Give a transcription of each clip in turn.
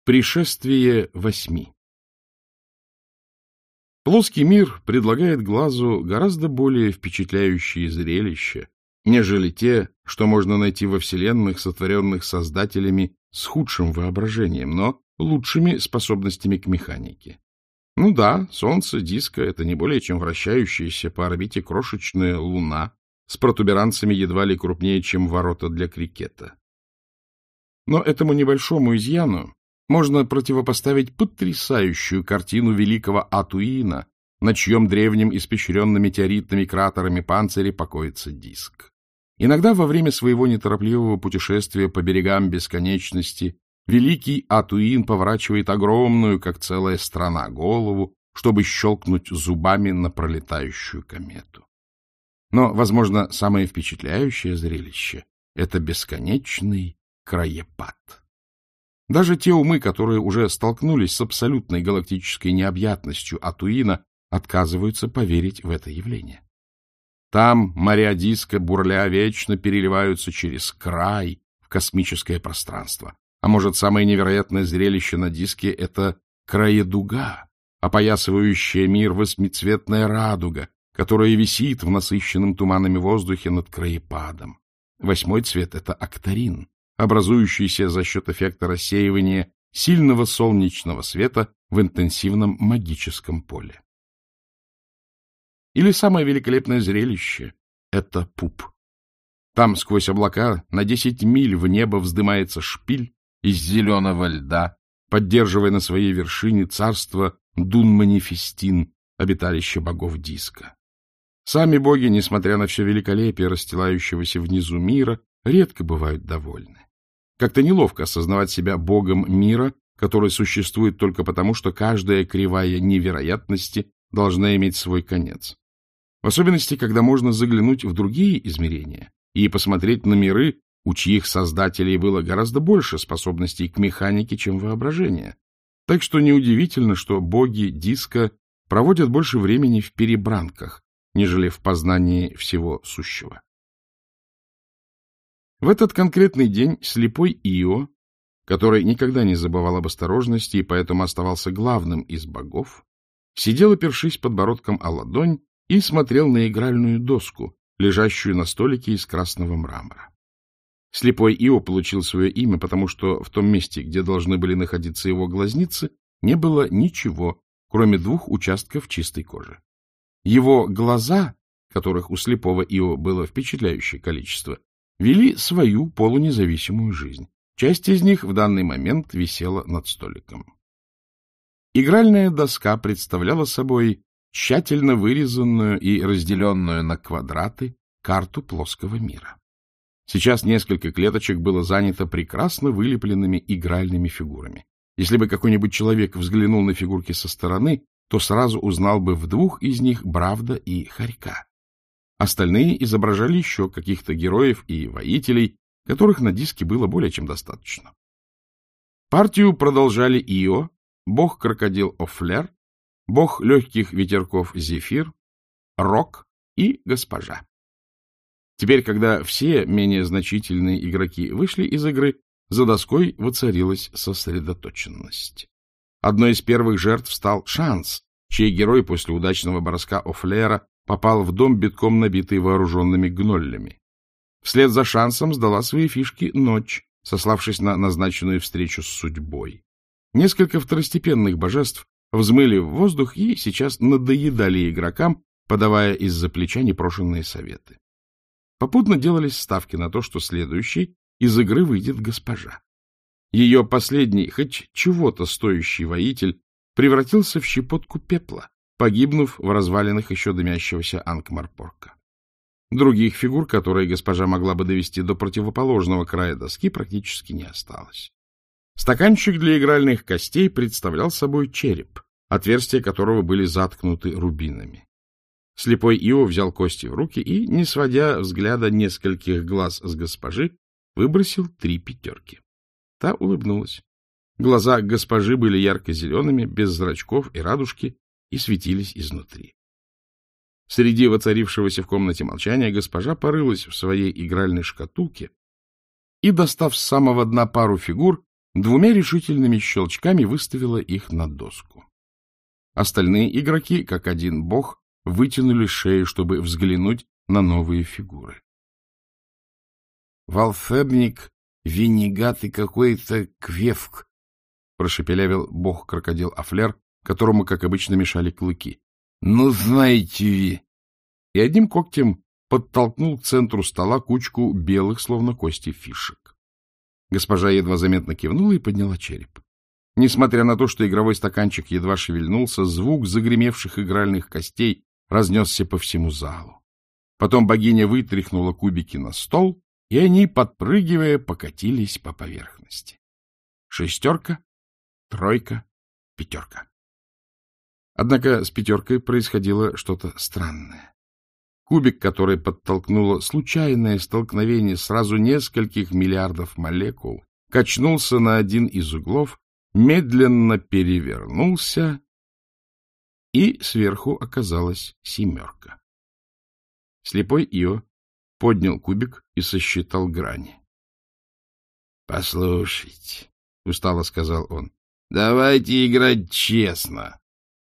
Пришествие 8. Плоский мир предлагает глазу гораздо более впечатляющие зрелища, нежели те, что можно найти во вселенных, сотворенных создателями с худшим воображением, но лучшими способностями к механике. Ну да, Солнце, диско — это не более чем вращающаяся по орбите крошечная луна с протуберанцами едва ли крупнее, чем ворота для крикета. Но этому небольшому изъяну можно противопоставить потрясающую картину великого Атуина, на чьем древнем испещренном метеоритными кратерами панцире покоится диск. Иногда во время своего неторопливого путешествия по берегам бесконечности великий Атуин поворачивает огромную, как целая страна, голову, чтобы щелкнуть зубами на пролетающую комету. Но, возможно, самое впечатляющее зрелище — это бесконечный краепад. Даже те умы, которые уже столкнулись с абсолютной галактической необъятностью Атуина, отказываются поверить в это явление. Там моря диска, бурля, вечно переливаются через край в космическое пространство. А может, самое невероятное зрелище на диске — это краедуга, опоясывающая мир восьмицветная радуга, которая висит в насыщенном туманами воздухе над краепадом. Восьмой цвет — это актарин, образующийся за счет эффекта рассеивания сильного солнечного света в интенсивном магическом поле. Или самое великолепное зрелище — это пуп. Там сквозь облака на 10 миль в небо вздымается шпиль из зеленого льда, поддерживая на своей вершине царство Дун-Манифестин, обиталище богов диска. Сами боги, несмотря на все великолепие расстилающегося внизу мира, редко бывают довольны. Как-то неловко осознавать себя богом мира, который существует только потому, что каждая кривая невероятности должна иметь свой конец. В особенности, когда можно заглянуть в другие измерения и посмотреть на миры, у чьих создателей было гораздо больше способностей к механике, чем воображение. Так что неудивительно, что боги диска проводят больше времени в перебранках, нежели в познании всего сущего. В этот конкретный день слепой Ио, который никогда не забывал об осторожности и поэтому оставался главным из богов, сидел, опершись подбородком о ладонь, и смотрел на игральную доску, лежащую на столике из красного мрамора. Слепой Ио получил свое имя, потому что в том месте, где должны были находиться его глазницы, не было ничего, кроме 2 участков чистой кожи. Его глаза, которых у слепого Ио было впечатляющее количество, вели свою полунезависимую жизнь. Часть из них в данный момент висела над столиком. Игральная доска представляла собой тщательно вырезанную и разделенную на квадраты карту плоского мира. Сейчас несколько клеточек было занято прекрасно вылепленными игральными фигурами. Если бы какой-нибудь человек взглянул на фигурки со стороны, то сразу узнал бы в 2 из них Бравда и Хорька. Остальные изображали еще каких-то героев и воителей, которых на диске было более чем достаточно. Партию продолжали Ио, бог-крокодил Офлер, бог легких ветерков Зефир, Рок и госпожа. Теперь, когда все менее значительные игроки вышли из игры, за доской воцарилась сосредоточенность. Одной из первых жертв стал Шанс, чей герой после удачного броска Офлера попал в дом, битком набитый вооруженными гноллями. Вслед за Шансом сдала свои фишки Ночь, сославшись на назначенную встречу с судьбой. Несколько второстепенных божеств взмыли в воздух и сейчас надоедали игрокам, подавая из-за плеча непрошенные советы. Попутно делались ставки на то, что следующей из игры выйдет госпожа. Ее последний, хоть чего-то стоящий воитель, превратился в щепотку пепла, погибнув в развалинах еще дымящегося Анкмарпорка. Других фигур, которые госпожа могла бы довести до противоположного края доски, практически не осталось. Стаканчик для игральных костей представлял собой череп, отверстия которого были заткнуты рубинами. Слепой Ио взял кости в руки и, не сводя взгляда нескольких глаз с госпожи, выбросил 3 пятерки. Та улыбнулась. Глаза госпожи были ярко-зелеными, без зрачков и радужки, и светились изнутри. Среди воцарившегося в комнате молчания госпожа порылась в своей игральной шкатулке и, достав с самого дна пару фигур, двумя решительными щелчками выставила их на доску. Остальные игроки, как один бог, вытянули шеи, чтобы взглянуть на новые фигуры. — Волшебник, винегат и какой-то квевк, — прошепелявил бог-крокодил Афлер, которому, как обычно, мешали клыки. — Ну, знаете ли! И одним когтем подтолкнул к центру стола кучку белых, словно кости, фишек. Госпожа едва заметно кивнула и подняла череп. Несмотря на то, что игровой стаканчик едва шевельнулся, звук загремевших игральных костей разнесся по всему залу. Потом богиня вытряхнула кубики на стол, и они, подпрыгивая, покатились по поверхности. 6, 3, 5. Однако с 5 происходило что-то странное. Кубик, который подтолкнуло случайное столкновение сразу нескольких миллиардов молекул, качнулся на один из углов, медленно перевернулся, и сверху оказалась 7. Слепой Ио поднял кубик и сосчитал грани. — Послушайте, — устало сказал он, — давайте играть честно.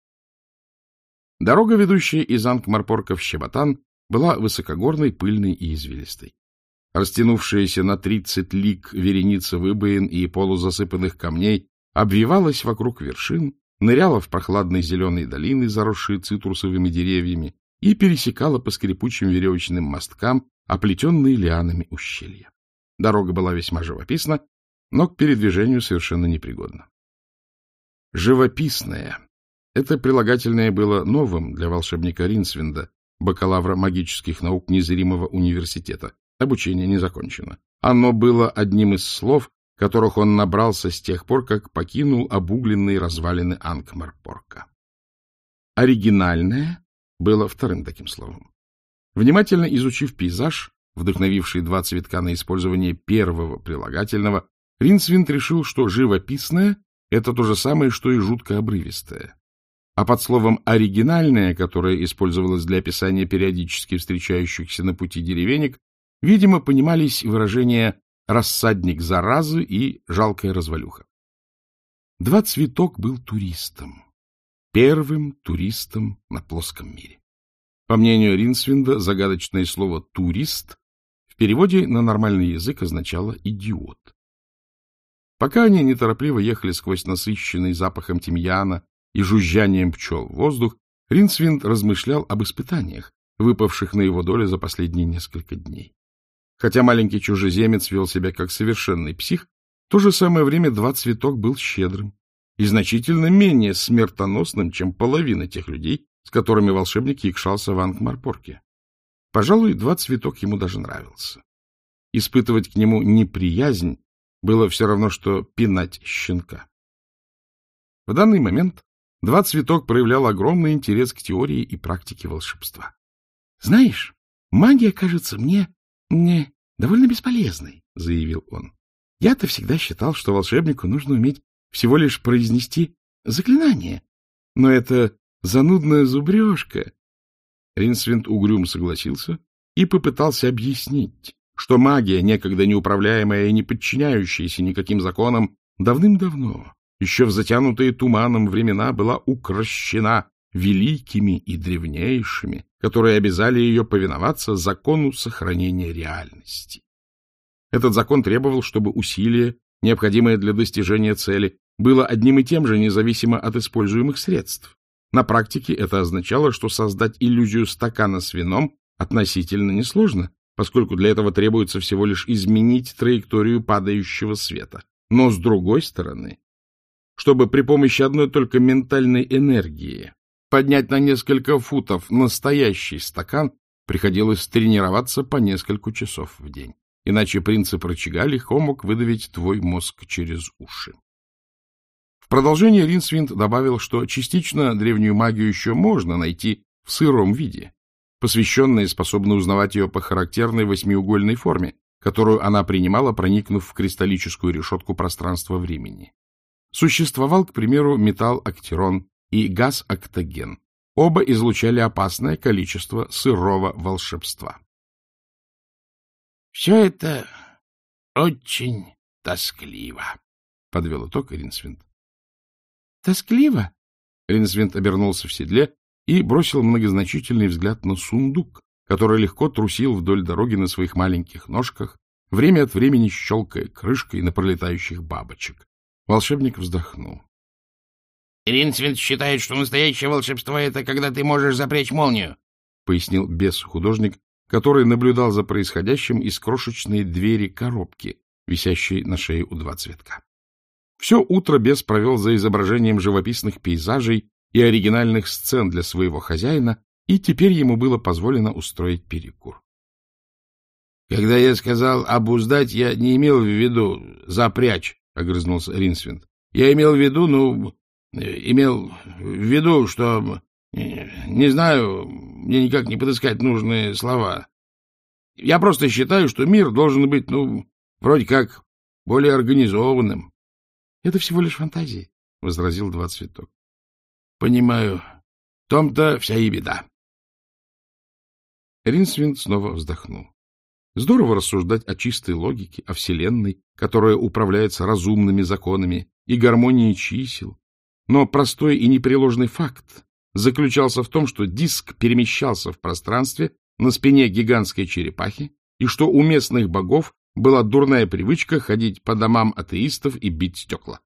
Дорога, ведущая из Анкмарпорка в Щеботан, была высокогорной, пыльной и извилистой. Растянувшаяся на 30 лиг вереница выбоин и полузасыпанных камней обвивалась вокруг вершин, ныряла в прохладные зеленые долины, заросшие цитрусовыми деревьями, и пересекала по скрипучим веревочным мосткам оплетенные лианами ущелья. Дорога была весьма живописна, но к передвижению совершенно непригодна. Живописная — это прилагательное было новым для волшебника Ринсвинда, бакалавра магических наук незримого университета. Обучение не закончено. Оно было одним из слов, которых он набрался с тех пор, как покинул обугленные развалины Анкмарпорка. Оригинальное было вторым таким словом. Внимательно изучив пейзаж, вдохновивший 2 цветка на использование первого прилагательного, Ринсвинд решил, что живописное — это то же самое, что и жутко обрывистое. А под словом «оригинальное», которое использовалось для описания периодически встречающихся на пути деревенек, видимо, понимались выражения «рассадник заразы» и «жалкая развалюха». 2 цветок был туристом. Первым туристом на плоском мире. По мнению Ринсвинда, загадочное слово «турист» в переводе на нормальный язык означало «идиот». Пока они неторопливо ехали сквозь насыщенный запахом тимьяна и жужжанием пчел воздух, Ринсвинд размышлял об испытаниях, выпавших на его долю за последние несколько дней. Хотя маленький чужеземец вел себя как совершенный псих, в то же самое время 2 цветок был щедрым и значительно менее смертоносным, чем половина тех людей, с которыми волшебник якшался в Анкмарпорке. Пожалуй, 2 цветок ему даже нравился. Испытывать к нему неприязнь было все равно, что пинать щенка. В данный момент 2 цветок проявлял огромный интерес к теории и практике волшебства. — Знаешь, магия кажется мне довольно бесполезной, — заявил он. — Я-то всегда считал, что волшебнику нужно уметь всего лишь произнести заклинание. Но это занудная зубрежка. Ринсвинд угрюмо согласился и попытался объяснить, что магия, некогда неуправляемая и не подчиняющаяся никаким законам, давным-давно, еще в затянутые туманом времена, была укрощена великими и древнейшими, которые обязали ее повиноваться закону сохранения реальности. Этот закон требовал, чтобы усилие, необходимое для достижения цели, было одним и тем же, независимо от используемых средств. На практике это означало, что создать иллюзию стакана с вином относительно несложно, поскольку для этого требуется всего лишь изменить траекторию падающего света. Но с другой стороны, чтобы при помощи одной только ментальной энергии поднять на несколько футов настоящий стакан, приходилось тренироваться по несколько часов в день. Иначе принцип рычага легко мог выдавить твой мозг через уши. В продолжение Ринсвинд добавил, что частично древнюю магию еще можно найти в сыром виде. Посвященные способны узнавать ее по характерной восьмиугольной форме, которую она принимала, проникнув в кристаллическую решетку пространства-времени. Существовал, к примеру, металл-актерон и газ-октоген. Оба излучали опасное количество сырого волшебства. — Все это очень тоскливо, — подвел итог Ринсвинд. — Тоскливо? Ринсвинд обернулся в седле и бросил многозначительный взгляд на сундук, который легко трусил вдоль дороги на своих маленьких ножках, время от времени щелкая крышкой на пролетающих бабочек. Волшебник вздохнул. — Ринсвинд считает, что настоящее волшебство — это когда ты можешь запрячь молнию, — пояснил бес-художник, который наблюдал за происходящим из крошечной двери коробки, висящей на шее у два цветка. Все утро бес провел за изображением живописных пейзажей и оригинальных сцен для своего хозяина, и теперь ему было позволено устроить перекур. — Когда я сказал «обуздать», я не имел в виду «запрячь», — огрызнулся Ринсвинд. — Я имел в виду, что, не знаю, мне никак не подыскать нужные слова. Я просто считаю, что мир должен быть, вроде как, более организованным. — Это всего лишь фантазии, — возразил Два Цветок. — Понимаю. В том-то вся и беда. Ринсвинд снова вздохнул. Здорово рассуждать о чистой логике, о Вселенной, которая управляется разумными законами, и гармонии чисел. Но простой и непреложный факт заключался в том, что диск перемещался в пространстве на спине гигантской черепахи, и что у местных богов была дурная привычка ходить по домам атеистов и бить стекла.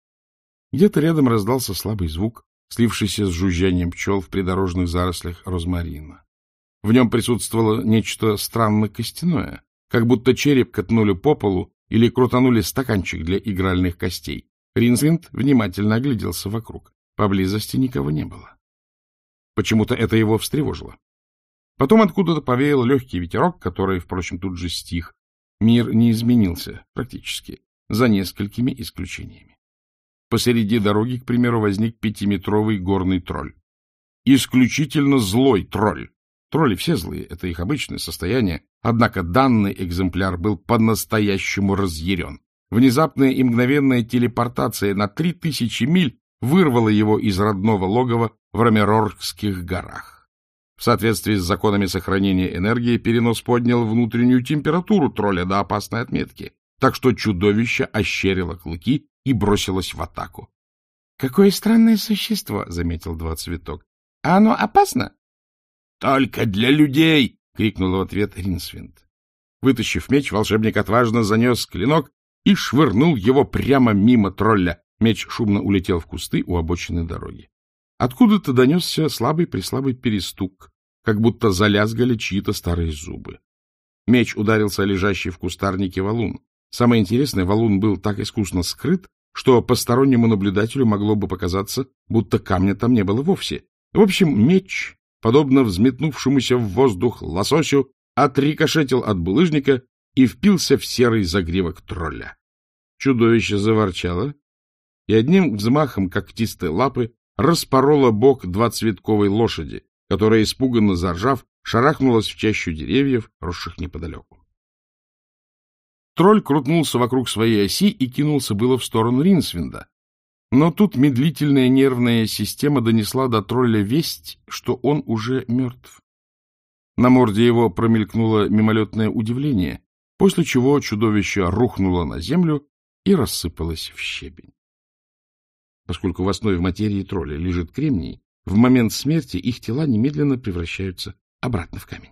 Где-то рядом раздался слабый звук, слившийся с жужжанием пчел в придорожных зарослях розмарина. В нем присутствовало нечто странно-костяное, как будто череп катнули по полу или крутанули стаканчик для игральных костей. Ринсвинд внимательно огляделся вокруг. Поблизости никого не было. Почему-то это его встревожило. Потом откуда-то повеял легкий ветерок, который, впрочем, тут же стих. Мир не изменился практически, за несколькими исключениями. Посреди дороги, к примеру, возник 5-метровый горный тролль. Исключительно злой тролль. Тролли все злые, это их обычное состояние, однако данный экземпляр был по-настоящему разъярен. Внезапная и мгновенная телепортация на 3000 миль вырвала его из родного логова в Ромероргских горах. В соответствии с законами сохранения энергии перенос поднял внутреннюю температуру тролля до опасной отметки, так что чудовище ощерило клыки и бросилось в атаку. — Какое странное существо, — заметил Два Цветок. — А оно опасно? — Только для людей! — крикнул в ответ Ринсвинд. Вытащив меч, волшебник отважно занес клинок и швырнул его прямо мимо тролля. Меч шумно улетел в кусты у обочины дороги. Откуда-то донесся слабый-преслабый перестук, как будто залязгали чьи-то старые зубы. Меч ударился о лежащий в кустарнике валун. Самое интересное, валун был так искусно скрыт, что постороннему наблюдателю могло бы показаться, будто камня там не было вовсе. В общем, меч, подобно взметнувшемуся в воздух лососю, отрикошетил от булыжника и впился в серый загривок тролля. Чудовище заворчало и одним взмахом когтистой лапы распорола бок двуцветковой лошади, которая, испуганно заржав, шарахнулась в чащу деревьев, росших неподалеку. Тролль крутнулся вокруг своей оси и кинулся было в сторону Ринсвинда. Но тут медлительная нервная система донесла до тролля весть, что он уже мертв. На морде его промелькнуло мимолетное удивление, после чего чудовище рухнуло на землю и рассыпалось в щебень. Поскольку в основе материи тролля лежит кремний, в момент смерти их тела немедленно превращаются обратно в камень.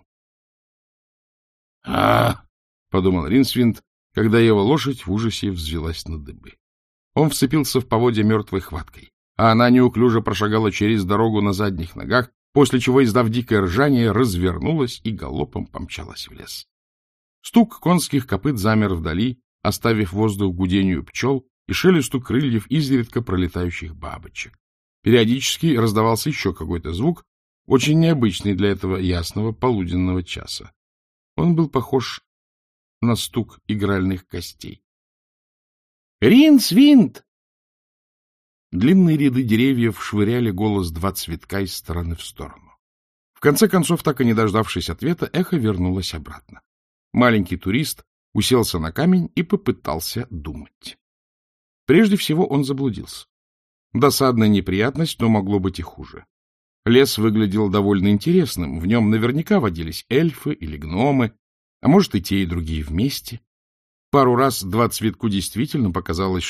— подумал Ринсвинд, когда его лошадь в ужасе взвилась на дыбы. Он вцепился в поводья мертвой хваткой, а она неуклюже прошагала через дорогу на задних ногах, после чего, издав дикое ржание, развернулась и галопом помчалась в лес. Стук конских копыт замер вдали, оставив воздух гудению пчел и шелесту крыльев изредка пролетающих бабочек. Периодически раздавался еще какой-то звук, очень необычный для этого ясного полуденного часа. Он был похож на стук игральных костей. «Ринсвинд!» Длинные ряды деревьев швыряли голос Два Цветка из стороны в сторону. В конце концов, так и не дождавшись ответа, эхо вернулось обратно. Маленький турист уселся на камень и попытался думать. Прежде всего он заблудился. Досадная неприятность, но могло быть и хуже. Лес выглядел довольно интересным, в нем наверняка водились эльфы или гномы, а может и те, и другие вместе. Пару раз Два Цветку действительно показалось, что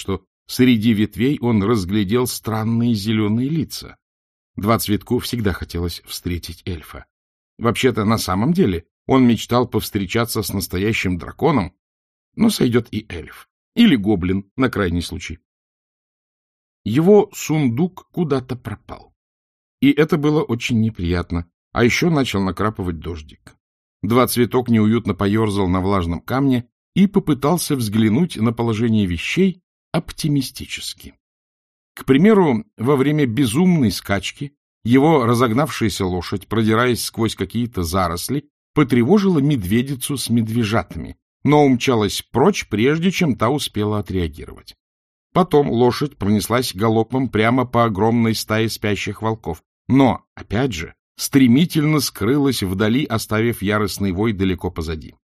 Среди ветвей он разглядел странные зеленые лица. Двацветку всегда хотелось встретить эльфа. Вообще-то, на самом деле, он мечтал повстречаться с настоящим драконом, но сойдет и эльф. Или гоблин, на крайний случай. Его сундук куда-то пропал. И это было очень неприятно. А еще начал накрапывать дождик. Двацветок неуютно поерзал на влажном камне и попытался взглянуть на положение вещей оптимистически. К примеру, во время безумной скачки его разогнавшаяся лошадь, продираясь сквозь какие-то заросли, потревожила медведицу с медвежатами, но умчалась прочь, прежде чем та успела отреагировать. Потом лошадь пронеслась галопом прямо по огромной стае спящих волков, но, опять же, стремительно скрылась вдали, оставив яростный вой далеко позади.